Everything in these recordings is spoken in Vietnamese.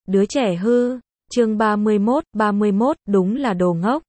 Đứa trẻ hư, chương 31, đúng là đồ ngốc.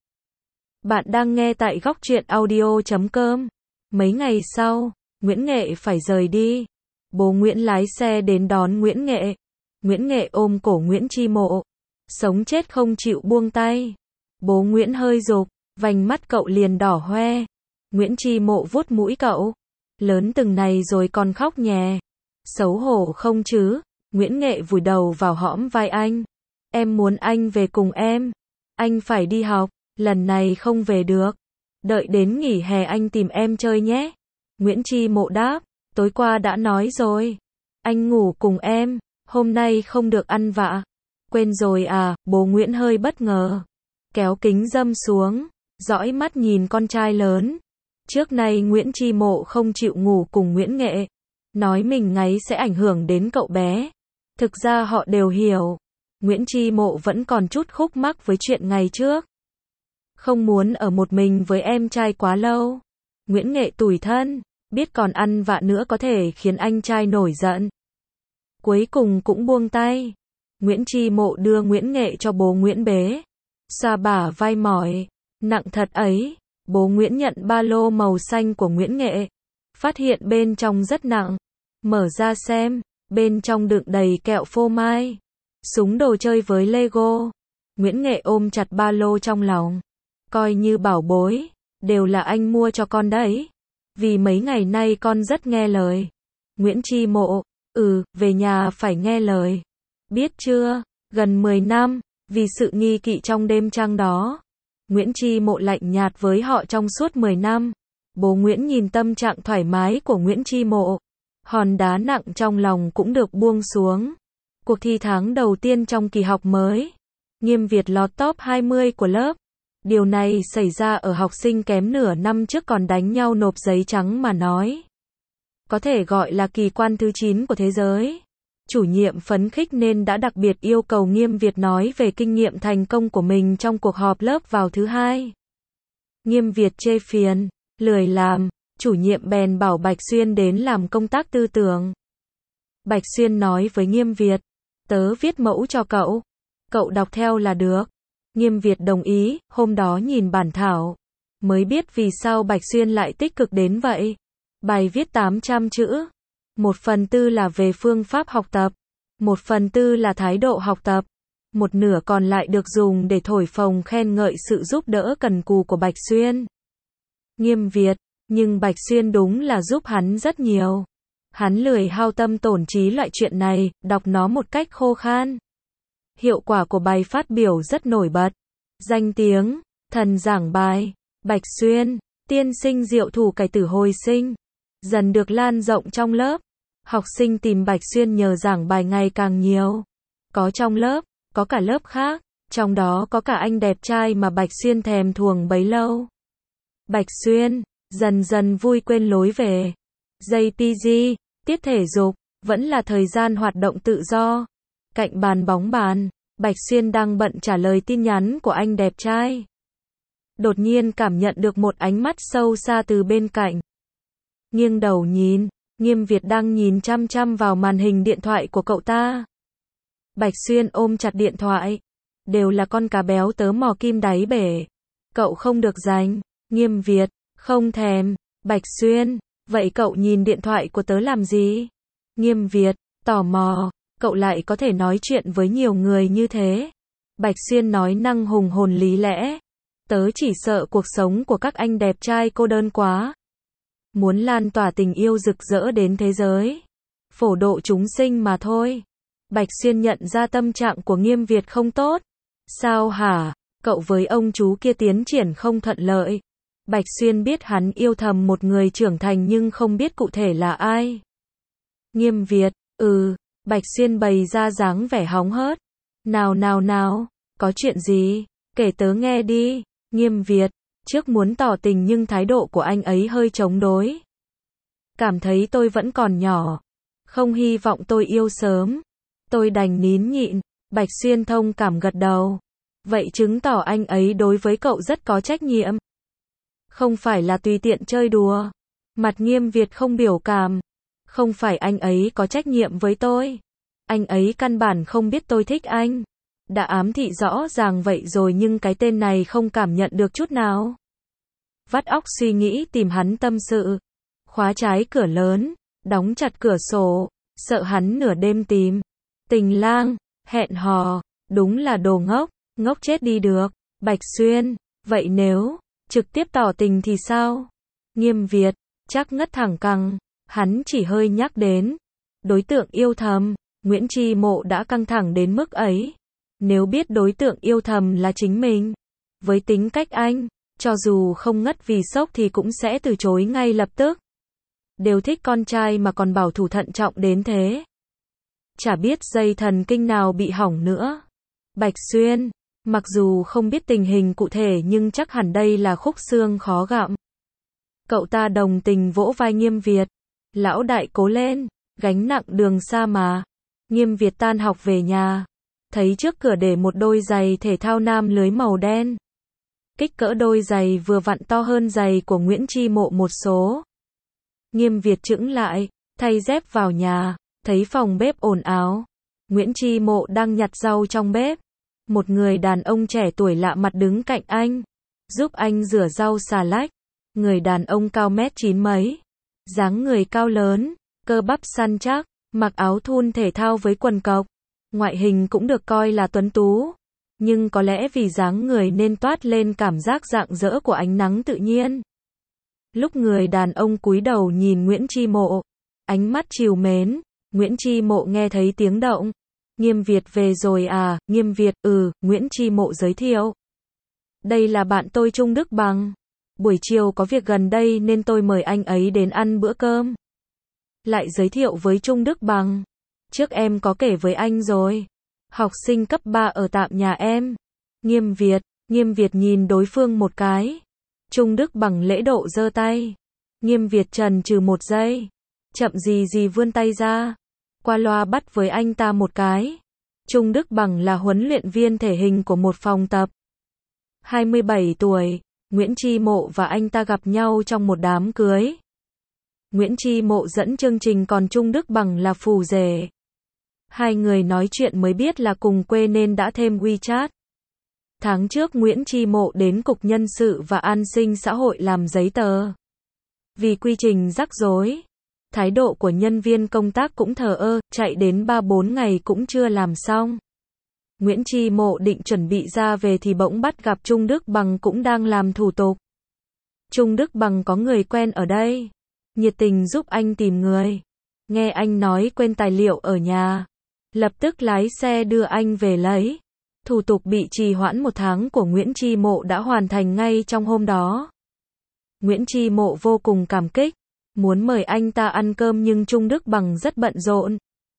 Bạn đang nghe tại góc truyện audio.com. Mấy ngày sau, Nguyễn Nghệ phải rời đi. Bố Nguyễn lái xe đến đón Nguyễn Nghệ. Nguyễn Nghệ ôm cổ Nguyễn Chi Mộ. Sống chết không chịu buông tay. Bố Nguyễn hơi rục, vành mắt cậu liền đỏ hoe. Nguyễn Chi Mộ vuốt mũi cậu. Lớn từng này rồi còn khóc nhè. Xấu hổ không chứ? Nguyễn Nghệ vùi đầu vào hõm vai anh. Em muốn anh về cùng em. Anh phải đi học, lần này không về được. Đợi đến nghỉ hè anh tìm em chơi nhé. Nguyễn Chi Mộ đáp, tối qua đã nói rồi. Anh ngủ cùng em, hôm nay không được ăn vạ. Quên rồi à? Bố Nguyễn hơi bất ngờ. Kéo kính râm xuống, dõi mắt nhìn con trai lớn. Trước nay Nguyễn Chi Mộ không chịu ngủ cùng Nguyễn Nghệ. Nói mình ngáy sẽ ảnh hưởng đến cậu bé. Thực ra họ đều hiểu. Nguyễn Chi Mộ vẫn còn chút khúc mắc với chuyện ngày trước. Không muốn ở một mình với em trai quá lâu. Nguyễn Nghệ tủi thân, biết còn ăn vạ nữa có thể khiến anh trai nổi giận. Cuối cùng cũng buông tay. Nguyễn Chi Mộ đưa Nguyễn Nghệ cho bố Nguyễn bế. Xoa bả vai mỏi. Nặng thật ấy. Bố Nguyễn nhận ba lô màu xanh của Nguyễn Nghệ. Phát hiện bên trong rất nặng. Mở ra xem. Bên trong đựng đầy kẹo phô mai. Súng đồ chơi với Lego. Nguyễn Nghệ ôm chặt ba lô trong lòng. Coi như bảo bối. Đều là anh mua cho con đấy. Vì mấy ngày nay con rất nghe lời. Nguyễn Chi Mộ. Về nhà phải nghe lời. Biết chưa? Gần 10 năm. Vì sự nghi kỵ trong đêm trăng đó. Nguyễn Chi Mộ lạnh nhạt với họ trong suốt 10 năm. Bố Nguyễn nhìn tâm trạng thoải mái của Nguyễn Chi Mộ. Hòn đá nặng trong lòng cũng được buông xuống. Cuộc thi tháng đầu tiên trong kỳ học mới. Nghiêm Việt lọt top 20 của lớp. Điều này xảy ra ở học sinh kém nửa năm trước còn đánh nhau nộp giấy trắng mà nói. Có thể gọi là kỳ quan thứ 9 của thế giới. Chủ nhiệm phấn khích nên đã đặc biệt yêu cầu Nghiêm Việt nói về kinh nghiệm thành công của mình trong cuộc họp lớp vào thứ hai. Nghiêm Việt chê phiền, lười làm. Chủ nhiệm bèn bảo Bạch Xuyên đến làm công tác tư tưởng. Bạch Xuyên nói với Nghiêm Việt, tớ viết mẫu cho cậu. Cậu đọc theo là được. Nghiêm Việt đồng ý, hôm đó nhìn bản thảo. Mới biết vì sao Bạch Xuyên lại tích cực đến vậy. Bài viết 800 chữ. 1/4 là về phương pháp học tập. 1/4 là thái độ học tập. Một nửa còn lại được dùng để thổi phồng khen ngợi sự giúp đỡ cần cù của Bạch Xuyên. Nghiêm Việt. Nhưng Bạch Xuyên đúng là giúp hắn rất nhiều. Hắn lười hao tâm tổn trí loại chuyện này, đọc nó một cách khô khan. Hiệu quả của bài phát biểu rất nổi bật. Danh tiếng, thần giảng bài, Bạch Xuyên, tiên sinh diệu thủ cải tử hồi sinh, dần được lan rộng trong lớp. Học sinh tìm Bạch Xuyên nhờ giảng bài ngày càng nhiều. Có trong lớp, có cả lớp khác, trong đó có cả anh đẹp trai mà Bạch Xuyên thèm thuồng bấy lâu. Bạch Xuyên dần dần vui quên lối về. JPG, tiết thể dục, vẫn là thời gian hoạt động tự do. Cạnh bàn bóng bàn, Bạch Xuyên đang bận trả lời tin nhắn của anh đẹp trai. Đột nhiên cảm nhận được một ánh mắt sâu xa từ bên cạnh. Nghiêng đầu nhìn, Nghiêm Việt đang nhìn chăm chăm vào màn hình điện thoại của cậu ta. Bạch Xuyên ôm chặt điện thoại. Đều là con cá béo tớ mò kim đáy bể. Cậu không được giành. Nghiêm Việt. Không thèm. Bạch Xuyên, vậy cậu nhìn điện thoại của tớ làm gì? Nghiêm Việt, tò mò, cậu lại có thể nói chuyện với nhiều người như thế. Bạch Xuyên nói năng hùng hồn lý lẽ. Tớ chỉ sợ cuộc sống của các anh đẹp trai cô đơn quá. Muốn lan tỏa tình yêu rực rỡ đến thế giới. Phổ độ chúng sinh mà thôi. Bạch Xuyên nhận ra tâm trạng của Nghiêm Việt không tốt. Sao hả? Cậu với ông chú kia tiến triển không thuận lợi. Bạch Xuyên biết hắn yêu thầm một người trưởng thành nhưng không biết cụ thể là ai. Nghiêm Việt, Bạch Xuyên bày ra dáng vẻ hóng hớt. Nào, có chuyện gì? Kể tớ nghe đi. Nghiêm Việt, trước muốn tỏ tình nhưng thái độ của anh ấy hơi chống đối. Cảm thấy tôi vẫn còn nhỏ. Không hy vọng tôi yêu sớm. Tôi đành nín nhịn. Bạch Xuyên thông cảm gật đầu. Vậy chứng tỏ anh ấy đối với cậu rất có trách nhiệm. Không phải là tùy tiện chơi đùa. Mặt Nghiêm Việt không biểu cảm. Không phải anh ấy có trách nhiệm với tôi. Anh ấy căn bản không biết tôi thích anh. Đã ám thị rõ ràng vậy rồi nhưng cái tên này không cảm nhận được chút nào. Vắt óc suy nghĩ tìm hắn tâm sự. Khóa trái cửa lớn, đóng chặt cửa sổ, sợ hắn nửa đêm tìm. Tình lang, hẹn hò, đúng là đồ ngốc, ngốc chết đi được. Bạch Xuyên, vậy nếu trực tiếp tỏ tình thì sao? Nghiêm Việt, chắc ngất thẳng cẳng, hắn chỉ hơi nhắc đến đối tượng yêu thầm, Nguyễn Chi Mộ đã căng thẳng đến mức ấy. Nếu biết đối tượng yêu thầm là chính mình, với tính cách anh, cho dù không ngất vì sốc thì cũng sẽ từ chối ngay lập tức. Đều thích con trai mà còn bảo thủ thận trọng đến thế. Chả biết dây thần kinh nào bị hỏng nữa. Bạch Xuyên, mặc dù không biết tình hình cụ thể nhưng chắc hẳn đây là khúc xương khó gặm. Cậu ta đồng tình vỗ vai Nghiêm Việt. Lão đại cố lên, gánh nặng đường xa mà. Nghiêm Việt tan học về nhà. Thấy trước cửa để một đôi giày thể thao nam lưới màu đen. Kích cỡ đôi giày vừa vặn to hơn giày của Nguyễn Chi Mộ một số. Nghiêm Việt chững lại, thay dép vào nhà, thấy phòng bếp ồn ào. Nguyễn Chi Mộ đang nhặt rau trong bếp. Một người đàn ông trẻ tuổi lạ mặt đứng cạnh anh, giúp anh rửa rau xà lách. Người đàn ông cao mét 9 mấy, dáng người cao lớn, cơ bắp săn chắc, mặc áo thun thể thao với quần cộc. Ngoại hình cũng được coi là tuấn tú, nhưng có lẽ vì dáng người nên toát lên cảm giác rạng rỡ của ánh nắng tự nhiên. Lúc người đàn ông cúi đầu nhìn Nguyễn Chi Mộ, ánh mắt trìu mến, Nguyễn Chi Mộ nghe thấy tiếng động. Nghiêm Việt về rồi à? Nghiêm Việt, Nguyễn Chi Mộ giới thiệu. Đây là bạn tôi Trung Đức Bằng. Buổi chiều có việc gần đây nên tôi mời anh ấy đến ăn bữa cơm. Lại giới thiệu với Trung Đức Bằng. Trước em có kể với anh rồi. Học sinh cấp 3 ở tạm nhà em. Nghiêm Việt nhìn đối phương một cái. Trung Đức Bằng lễ độ giơ tay. Nghiêm Việt chần chừ một giây. Chậm gì vươn tay ra. Qua loa bắt với anh ta một cái. Trung Đức Bằng là huấn luyện viên thể hình của một phòng tập. 27 tuổi, Nguyễn Chi Mộ và anh ta gặp nhau trong một đám cưới. Nguyễn Chi Mộ dẫn chương trình còn Trung Đức Bằng là phù rể. Hai người nói chuyện mới biết là cùng quê nên đã thêm WeChat. Tháng trước Nguyễn Chi Mộ đến Cục Nhân sự và An sinh xã hội làm giấy tờ. Vì quy trình rắc rối, thái độ của nhân viên công tác cũng thờ ơ, chạy đến 3-4 ngày cũng chưa làm xong. Nguyễn Chi Mộ định chuẩn bị ra về thì bỗng bắt gặp Trung Đức Bằng cũng đang làm thủ tục. Trung Đức Bằng có người quen ở đây, nhiệt tình giúp anh tìm người. Nghe anh nói quên tài liệu ở nhà, lập tức lái xe đưa anh về lấy. Thủ tục bị trì hoãn 1 tháng của Nguyễn Chi Mộ đã hoàn thành ngay trong hôm đó. Nguyễn Chi Mộ vô cùng cảm kích, muốn mời anh ta ăn cơm nhưng Trung Đức Bằng rất bận rộn.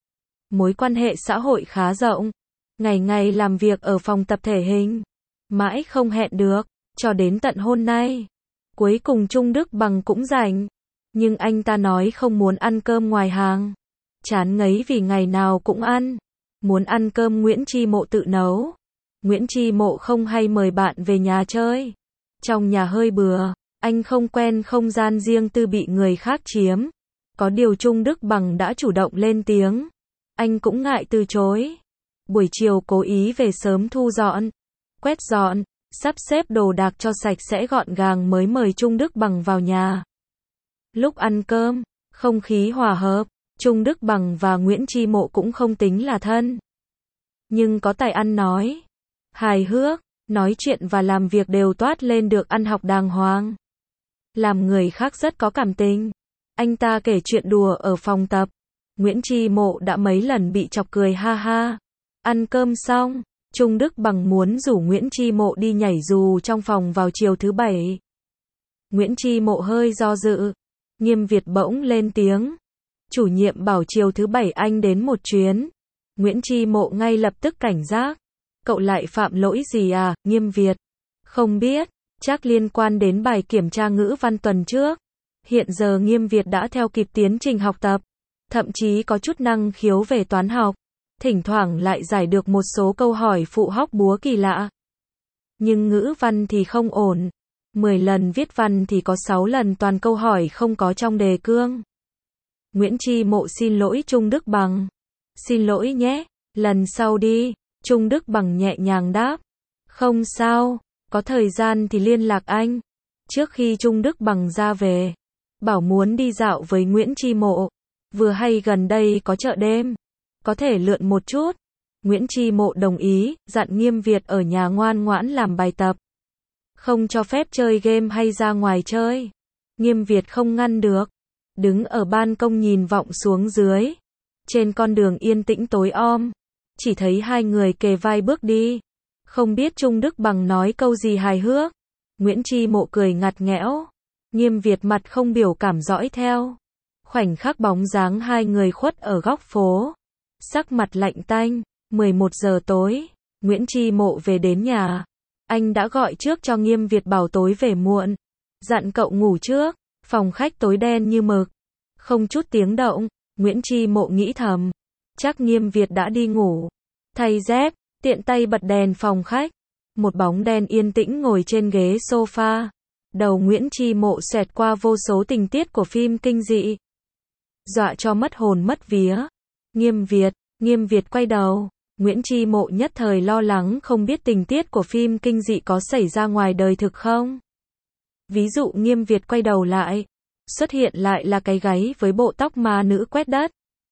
Mối quan hệ xã hội khá rộng, ngày ngày làm việc ở phòng tập thể hình, mãi không hẹn được, cho đến tận hôm nay. Cuối cùng Trung Đức Bằng cũng rảnh, nhưng anh ta nói không muốn ăn cơm ngoài hàng. Chán ngấy vì ngày nào cũng ăn, muốn ăn cơm Nguyễn Chi Mộ tự nấu. Nguyễn Chi Mộ không hay mời bạn về nhà chơi. Trong nhà hơi bừa, anh không quen không gian riêng tư bị người khác chiếm. Có điều Trung Đức Bằng đã chủ động lên tiếng. Anh cũng ngại từ chối. Buổi chiều cố ý về sớm thu dọn, quét dọn, sắp xếp đồ đạc cho sạch sẽ gọn gàng mới mời Trung Đức Bằng vào nhà. Lúc ăn cơm, không khí hòa hợp, Trung Đức Bằng và Nguyễn Chi Mộ cũng không tính là thân. Nhưng có tài ăn nói, hài hước, nói chuyện và làm việc đều toát lên được ăn học đàng hoàng. Làm người khác rất có cảm tình. Anh ta kể chuyện đùa ở phòng tập. Nguyễn Chi Mộ đã mấy lần bị chọc cười ha ha. Ăn cơm xong, Trung Đức Bằng muốn rủ Nguyễn Chi Mộ đi nhảy dù trong phòng vào chiều thứ Bảy. Nguyễn Chi Mộ hơi do dự. Nghiêm Việt bỗng lên tiếng. Chủ nhiệm bảo chiều thứ Bảy anh đến một chuyến. Nguyễn Chi Mộ ngay lập tức cảnh giác. Cậu lại phạm lỗi gì à? Nghiêm Việt. Không biết, chắc liên quan đến bài kiểm tra ngữ văn tuần trước. Hiện giờ Nghiêm Việt đã theo kịp tiến trình học tập, thậm chí có chút năng khiếu về toán học, thỉnh thoảng lại giải được một số câu hỏi phụ hóc búa kỳ lạ. Nhưng ngữ văn thì không ổn. 10 lần viết văn thì có 6 lần toàn câu hỏi không có trong đề cương. Nguyễn Chi Mộ xin lỗi Trung Đức Bằng. Xin lỗi nhé, lần sau đi, Trung Đức Bằng nhẹ nhàng đáp. Không sao, có thời gian thì liên lạc anh. Trước khi Trung Đức Bằng ra về, bảo muốn đi dạo với Nguyễn Chi Mộ. Vừa hay gần đây có chợ đêm, có thể lượn một chút. Nguyễn Chi Mộ đồng ý, dặn Nghiêm Việt ở nhà ngoan ngoãn làm bài tập. Không cho phép chơi game hay ra ngoài chơi. Nghiêm Việt không ngăn được. Đứng ở ban công nhìn vọng xuống dưới. Trên con đường yên tĩnh tối om, chỉ thấy hai người kề vai bước đi. Không biết Trung Đức Bằng nói câu gì hài hước. Nguyễn Chi Mộ cười ngặt nghẽo. Nghiêm Việt mặt không biểu cảm dõi theo. Khoảnh khắc bóng dáng hai người khuất ở góc phố. Sắc mặt lạnh tanh. 11 giờ tối, Nguyễn Chi Mộ về đến nhà. Anh đã gọi trước cho Nghiêm Việt bảo tối về muộn. Dặn cậu ngủ trước. Phòng khách tối đen như mực. Không chút tiếng động. Nguyễn Chi Mộ nghĩ thầm. Chắc Nghiêm Việt đã đi ngủ. Thay dép, tiện tay bật đèn phòng khách. Một bóng đen yên tĩnh ngồi trên ghế sofa. Đầu Nguyễn Chi Mộ xẹt qua vô số tình tiết của phim kinh dị. Dọa cho mất hồn mất vía. Nghiêm Việt quay đầu. Nguyễn Chi Mộ nhất thời lo lắng không biết tình tiết của phim kinh dị có xảy ra ngoài đời thực không. Ví dụ Nghiêm Việt quay đầu lại, xuất hiện lại là cái gáy với bộ tóc ma nữ quét đất.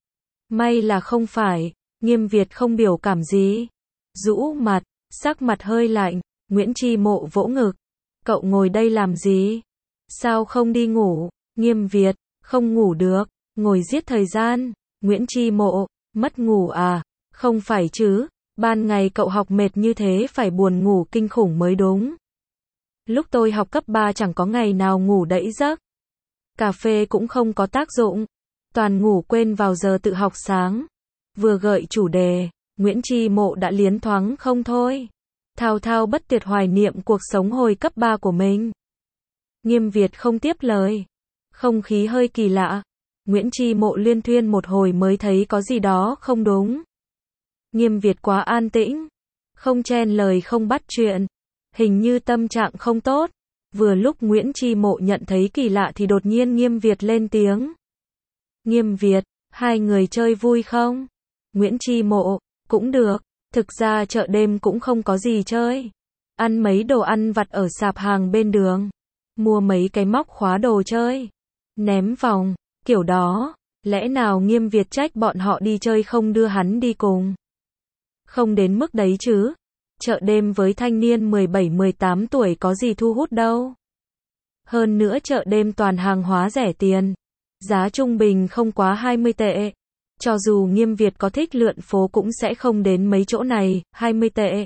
May là không phải, Nghiêm Việt không biểu cảm gì. Rũ mặt, sắc mặt hơi lạnh, Nguyễn Chi Mộ vỗ ngực. Cậu ngồi đây làm gì? Sao không đi ngủ? Nghiêm Việt, không ngủ được, ngồi giết thời gian. Nguyễn Chi Mộ, mất ngủ à? Không phải chứ, ban ngày cậu học mệt như thế phải buồn ngủ kinh khủng mới đúng. Lúc tôi học cấp 3 chẳng có ngày nào ngủ đẫy giấc. Cà phê cũng không có tác dụng. Toàn ngủ quên vào giờ tự học sáng. Vừa gợi chủ đề, Nguyễn Chi Mộ đã liến thoáng không thôi. Thao thao bất tuyệt hoài niệm cuộc sống hồi cấp 3 của mình. Nghiêm Việt không tiếp lời. Không khí hơi kỳ lạ. Nguyễn Chi Mộ liên thuyên một hồi mới thấy có gì đó không đúng. Nghiêm Việt quá an tĩnh. Không chen lời không bắt chuyện. Hình như tâm trạng không tốt. Vừa lúc Nguyễn Chi Mộ nhận thấy kỳ lạ thì đột nhiên Nghiêm Việt lên tiếng. Nghiêm Việt, hai người chơi vui không? Nguyễn Chi Mộ, cũng được. Thực ra chợ đêm cũng không có gì chơi. Ăn mấy đồ ăn vặt ở sạp hàng bên đường. Mua mấy cái móc khóa đồ chơi. Ném vòng, kiểu đó. Lẽ nào Nghiêm Việt trách bọn họ đi chơi không đưa hắn đi cùng? Không đến mức đấy chứ. Chợ đêm với thanh niên 17-18 tuổi có gì thu hút đâu. Hơn nữa chợ đêm toàn hàng hóa rẻ tiền. Giá trung bình không quá 20 tệ. Cho dù Nghiêm Việt có thích lượn phố cũng sẽ không đến mấy chỗ này, 20 tệ.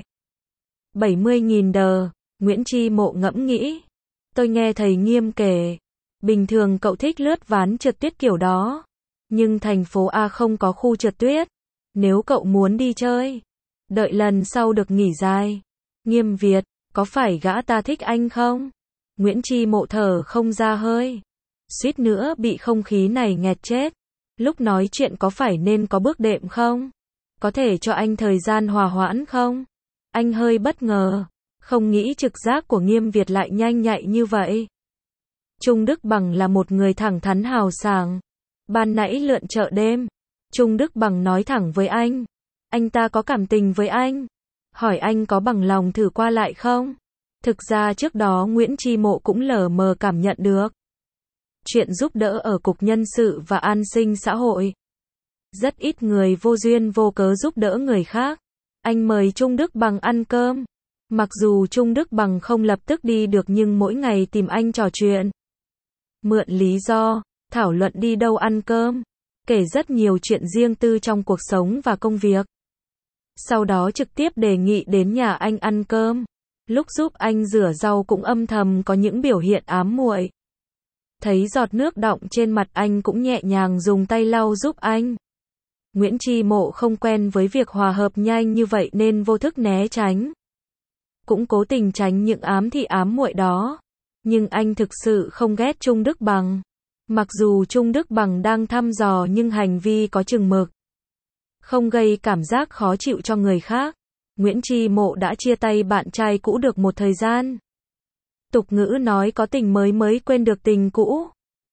70.000 đờ, Nguyễn Chi Mộ ngẫm nghĩ. Tôi nghe thầy Nghiêm kể. Bình thường cậu thích lướt ván trượt tuyết kiểu đó. Nhưng thành phố A không có khu trượt tuyết. Nếu cậu muốn đi chơi, đợi lần sau được nghỉ dài. Nghiêm Việt, có phải gã ta thích anh không? Nguyễn Chi Mộ thở không ra hơi. Suýt nữa bị không khí này nghẹt chết. Lúc nói chuyện có phải nên có bước đệm không? Có thể cho anh thời gian hòa hoãn không? Anh hơi bất ngờ. Không nghĩ trực giác của Nghiêm Việt lại nhanh nhạy như vậy. Trung Đức Bằng là một người thẳng thắn hào sảng. Ban nãy lượn chợ đêm, Trung Đức Bằng nói thẳng với anh. Anh ta có cảm tình với anh. Hỏi anh có bằng lòng thử qua lại không? Thực ra trước đó Nguyễn Chi Mộ cũng lờ mờ cảm nhận được. Chuyện giúp đỡ ở Cục Nhân sự và An sinh xã hội. Rất ít người vô duyên vô cớ giúp đỡ người khác. Anh mời Trung Đức Bằng ăn cơm. Mặc dù Trung Đức Bằng không lập tức đi được nhưng mỗi ngày tìm anh trò chuyện. Mượn lý do, thảo luận đi đâu ăn cơm. Kể rất nhiều chuyện riêng tư trong cuộc sống và công việc. Sau đó trực tiếp đề nghị đến nhà anh ăn cơm. Lúc giúp anh rửa rau cũng âm thầm có những biểu hiện ám muội. Thấy giọt nước đọng trên mặt anh cũng nhẹ nhàng dùng tay lau giúp anh. Nguyễn Chi Mộ không quen với việc hòa hợp nhanh như vậy nên vô thức né tránh. Cũng cố tình tránh những ám thị ám muội đó. Nhưng anh thực sự không ghét Trung Đức Bằng. Mặc dù Trung Đức Bằng đang thăm dò nhưng hành vi có chừng mực. Không gây cảm giác khó chịu cho người khác. Nguyễn Chi Mộ đã chia tay bạn trai cũ được một thời gian. Tục ngữ nói có tình mới mới quên được tình cũ.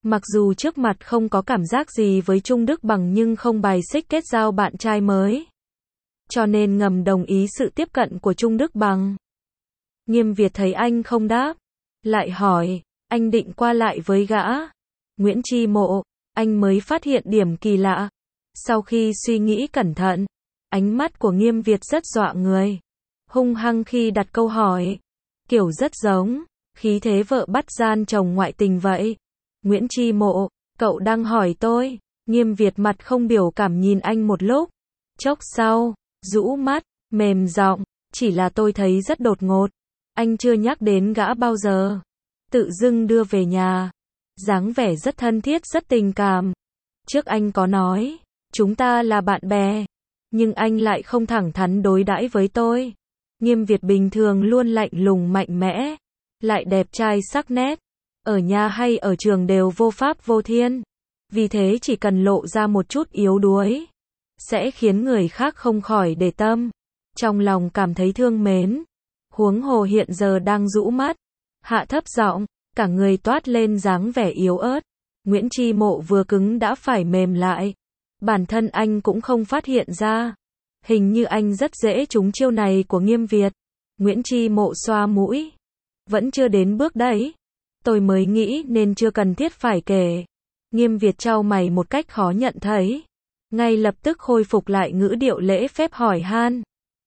Mặc dù trước mặt không có cảm giác gì với Trung Đức Bằng nhưng không bài xích kết giao bạn trai mới. Cho nên ngầm đồng ý sự tiếp cận của Trung Đức Bằng. Nghiêm Việt thấy anh không đáp, lại hỏi, anh định qua lại với gã. Nguyễn Chi Mộ, anh mới phát hiện điểm kỳ lạ. Sau khi suy nghĩ cẩn thận, ánh mắt của Nghiêm Việt rất dọa người. Hung hăng khi đặt câu hỏi, kiểu rất giống, khí thế vợ bắt gian chồng ngoại tình vậy. Nguyễn Chi Mộ, cậu đang hỏi tôi. Nghiêm Việt mặt không biểu cảm nhìn anh một lúc. Chốc sau, rũ mắt, mềm giọng, chỉ là tôi thấy rất đột ngột. Anh chưa nhắc đến gã bao giờ. Tự dưng đưa về nhà. Dáng vẻ rất thân thiết rất tình cảm. Trước anh có nói, chúng ta là bạn bè. Nhưng anh lại không thẳng thắn đối đãi với tôi. Nghiêm Việt bình thường luôn lạnh lùng mạnh mẽ. Lại đẹp trai sắc nét. Ở nhà hay ở trường đều vô pháp vô thiên. Vì thế chỉ cần lộ ra một chút yếu đuối, sẽ khiến người khác không khỏi để tâm. Trong lòng cảm thấy thương mến. Huống hồ hiện giờ đang rũ mắt, hạ thấp giọng, cả người toát lên dáng vẻ yếu ớt. Nguyễn Chi Mộ vừa cứng đã phải mềm lại. Bản thân anh cũng không phát hiện ra. Hình như anh rất dễ trúng chiêu này của Nghiêm Việt. Nguyễn Chi Mộ xoa mũi. Vẫn chưa đến bước đấy. Tôi mới nghĩ nên chưa cần thiết phải kể. Nghiêm Việt chau mày một cách khó nhận thấy. Ngay lập tức khôi phục lại ngữ điệu lễ phép hỏi han.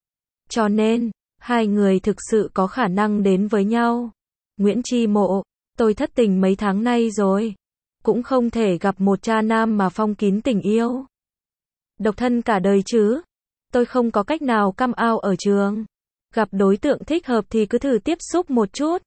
Cho nên, hai người thực sự có khả năng đến với nhau. Nguyễn Chi Mộ, tôi thất tình mấy tháng nay rồi. Cũng không thể gặp một cha nam mà phong kín tình yêu. Độc thân cả đời chứ. Tôi không có cách nào come out ở trường. Gặp đối tượng thích hợp thì cứ thử tiếp xúc một chút.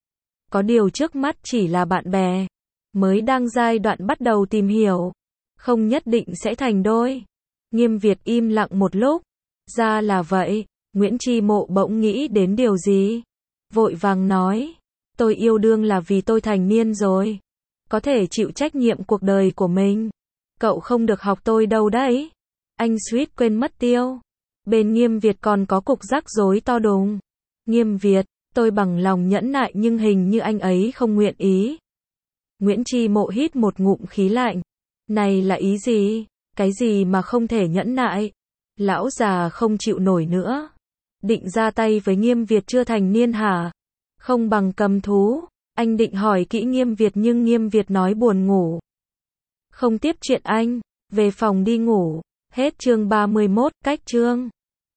Có điều trước mắt chỉ là bạn bè. Mới đang giai đoạn bắt đầu tìm hiểu. Không nhất định sẽ thành đôi. Nghiêm Việt im lặng một lúc. Ra là vậy. Nguyễn Chi Mộ bỗng nghĩ đến điều gì. Vội vàng nói. Tôi yêu đương là vì tôi thành niên rồi. Có thể chịu trách nhiệm cuộc đời của mình. Cậu không được học tôi đâu đấy. Anh suýt quên mất tiêu. Bên Nghiêm Việt còn có cục rắc rối to đùng. Nghiêm Việt, tôi bằng lòng nhẫn nại nhưng hình như anh ấy không nguyện ý. Nguyễn Chi Mộ hít một ngụm khí lạnh. Này là ý gì? Cái gì mà không thể nhẫn nại? Lão già không chịu nổi nữa. Định ra tay với Nghiêm Việt chưa thành niên hả? Không bằng cầm thú. Anh định hỏi kỹ Nghiêm Việt nhưng Nghiêm Việt nói buồn ngủ. Không tiếp chuyện anh. Về phòng đi ngủ. Hết chương 31, cách chương.